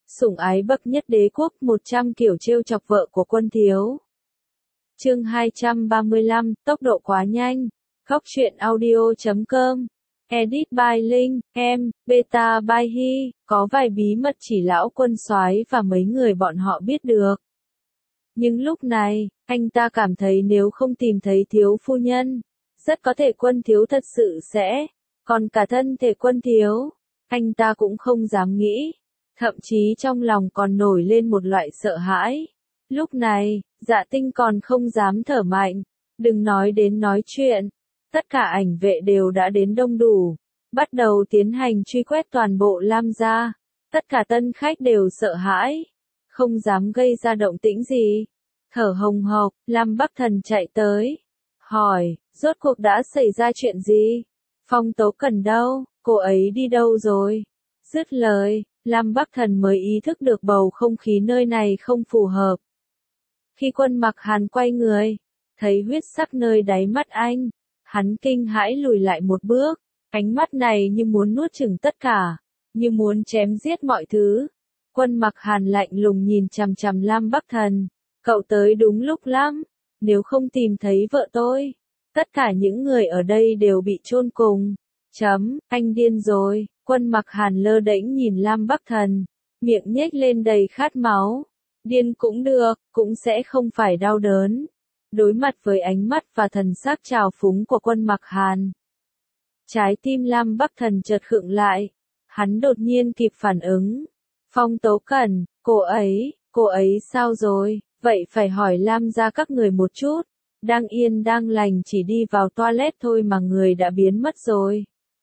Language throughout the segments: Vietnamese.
Sủng ái bậc nhất đế quốc, 100 kiểu trêu chọc vợ của Quân Thiếu. Chương 235, tốc độ quá nhanh. Góc truyện audio.com. Edit by Linh, em, beta by He. Có vài bí mật chỉ lão Quân soái và mấy người bọn họ biết được. Nhưng lúc này, anh ta cảm thấy nếu không tìm thấy thiếu phu nhân, rất có thể Quân Thiếu thật sự sẽ, còn cả thân thể Quân Thiếu, anh ta cũng không dám nghĩ. Thậm chí trong lòng còn nổi lên một loại sợ hãi. Lúc này, Dạ Tinh còn không dám thở mạnh, đừng nói đến nói chuyện. Tất cả ảnh vệ đều đã đến đông đủ, bắt đầu tiến hành truy quét toàn bộ Lam gia. Tất cả tân khách đều sợ hãi, không dám gây ra động tĩnh gì. Thở hồng hộc, Lam Bắc Thần chạy tới, hỏi, rốt cuộc đã xảy ra chuyện gì? Phong Tố Cần đâu, cô ấy đi đâu rồi? Dứt lời, Lam Bắc Thần mới ý thức được bầu không khí nơi này không phù hợp. Khi Quân Mặc Hàn quay người, thấy huyết sắc nơi đáy mắt anh, hắn kinh hãi lùi lại một bước, ánh mắt này như muốn nuốt chửng tất cả, như muốn chém giết mọi thứ. Quân Mặc Hàn lạnh lùng nhìn chằm chằm Lam Bắc Thần, cậu tới đúng lúc lắm, nếu không tìm thấy vợ tôi, tất cả những người ở đây đều bị chôn cùng. Anh điên rồi. Quân Mặc Hàn lơ đễnh nhìn Lam Bắc Thần, miệng nhếch lên đầy khát máu. Điên cũng được, cũng sẽ không phải đau đớn. Đối mặt với ánh mắt và thần sắc trào phúng của Quân Mặc Hàn, trái tim Lam Bắc Thần chợt khựng lại. Hắn đột nhiên kịp phản ứng. Phong Tố Cần, cô ấy sao rồi? Vậy phải hỏi Lam gia các người một chút. Đang yên đang lành chỉ đi vào toilet thôi mà người đã biến mất rồi.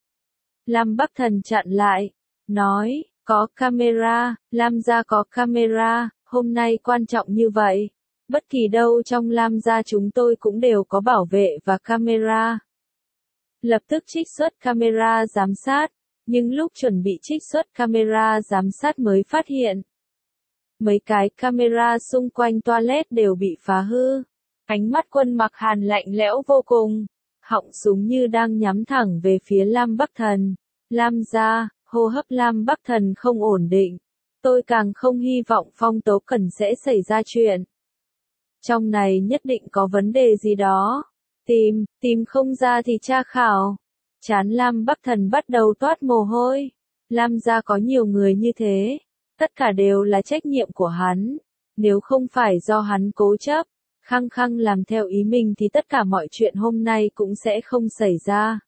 Lam Bắc Thần chặn lại, nói, có camera, Lam gia có camera, hôm nay quan trọng như vậy. Bất kỳ đâu trong Lam gia chúng tôi cũng đều có bảo vệ và camera. Lập tức trích xuất camera giám sát, nhưng lúc chuẩn bị trích xuất camera giám sát mới phát hiện. Mấy cái camera xung quanh toilet đều bị phá hư. Ánh mắt Quân Mặc Hàn lạnh lẽo vô cùng. Họng súng như đang nhắm thẳng về phía Lam Bắc Thần. Lam gia, hô hấp Lam Bắc Thần không ổn định. Tôi càng không hy vọng Phong Tố Cần sẽ xảy ra chuyện. Trong này nhất định có vấn đề gì đó. Tìm không ra thì tra khảo. Trán Lam Bắc Thần bắt đầu toát mồ hôi. Lam gia có nhiều người như thế. Tất cả đều là trách nhiệm của hắn. Nếu không phải do hắn cố chấp, khăng khăng làm theo ý mình thì tất cả mọi chuyện hôm nay cũng sẽ không xảy ra.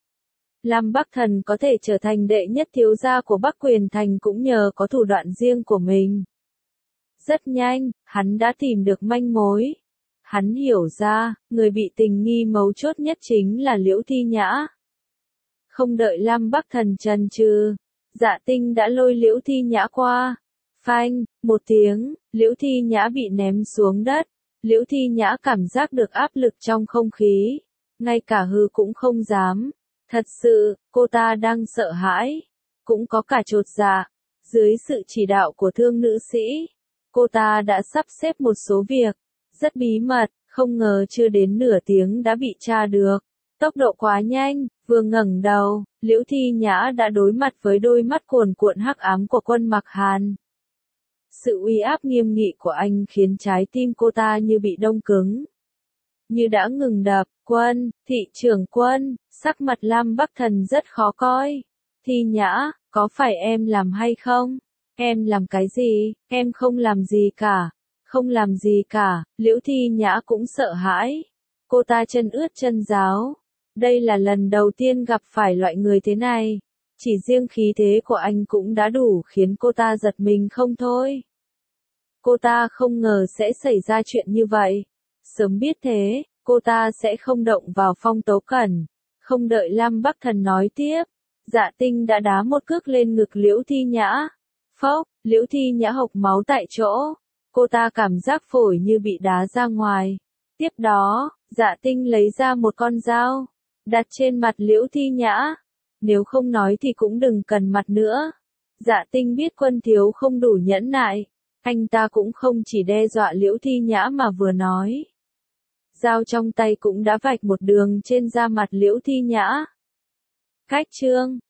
Lam Bắc Thần có thể trở thành đệ nhất thiếu gia của Bắc Quyền Thành cũng nhờ có thủ đoạn riêng của mình. Rất nhanh, hắn đã tìm được manh mối. Hắn hiểu ra, người bị tình nghi mấu chốt nhất chính là Liễu Thi Nhã. Không đợi Lam Bắc Thần chần chừ, Dạ Tinh đã lôi Liễu Thi Nhã qua. Phanh, một tiếng, Liễu Thi Nhã bị ném xuống đất. Liễu Thi Nhã cảm giác được áp lực trong không khí, ngay cả hư cũng không dám. Thật sự, cô ta đang sợ hãi, cũng có cả chột dạ. Dưới sự chỉ đạo của Thương nữ sĩ, cô ta đã sắp xếp một số việc, rất bí mật, không ngờ chưa đến nửa tiếng đã bị tra được. Tốc độ quá nhanh, vừa ngẩng đầu, Liễu Thi Nhã đã đối mặt với đôi mắt cuồn cuộn hắc ám của Quân Mặc Hàn. Sự uy áp nghiêm nghị của anh khiến trái tim cô ta như bị đông cứng, như đã ngừng đập. Thị trưởng Quân, sắc mặt Lam Bắc Thần rất khó coi. Thi Nhã, có phải em làm hay không? Em làm cái gì? Em không làm gì cả. Không làm gì cả. Liễu Thi Nhã cũng sợ hãi. Cô ta chân ướt chân ráo. Đây là lần đầu tiên gặp phải loại người thế này. Chỉ riêng khí thế của anh cũng đã đủ khiến cô ta giật mình không thôi. Cô ta không ngờ sẽ xảy ra chuyện như vậy. Sớm biết thế, cô ta sẽ không động vào Phong Tố Cần. Không đợi Lam Bắc Thần nói tiếp, Dạ Tinh đã đá một cước lên ngực Liễu Thi Nhã. Phốc, Liễu Thi Nhã hộc máu tại chỗ. Cô ta cảm giác phổi như bị đá ra ngoài. Tiếp đó, Dạ Tinh lấy ra một con dao, đặt trên mặt Liễu Thi Nhã. Nếu không nói thì cũng đừng cần mặt nữa. Dạ Tinh biết Quân Thiếu không đủ nhẫn nại. Anh ta cũng không chỉ đe dọa Liễu Thi Nhã mà vừa nói. Dao trong tay cũng đã vạch một đường trên da mặt Liễu Thi Nhã. Cách chương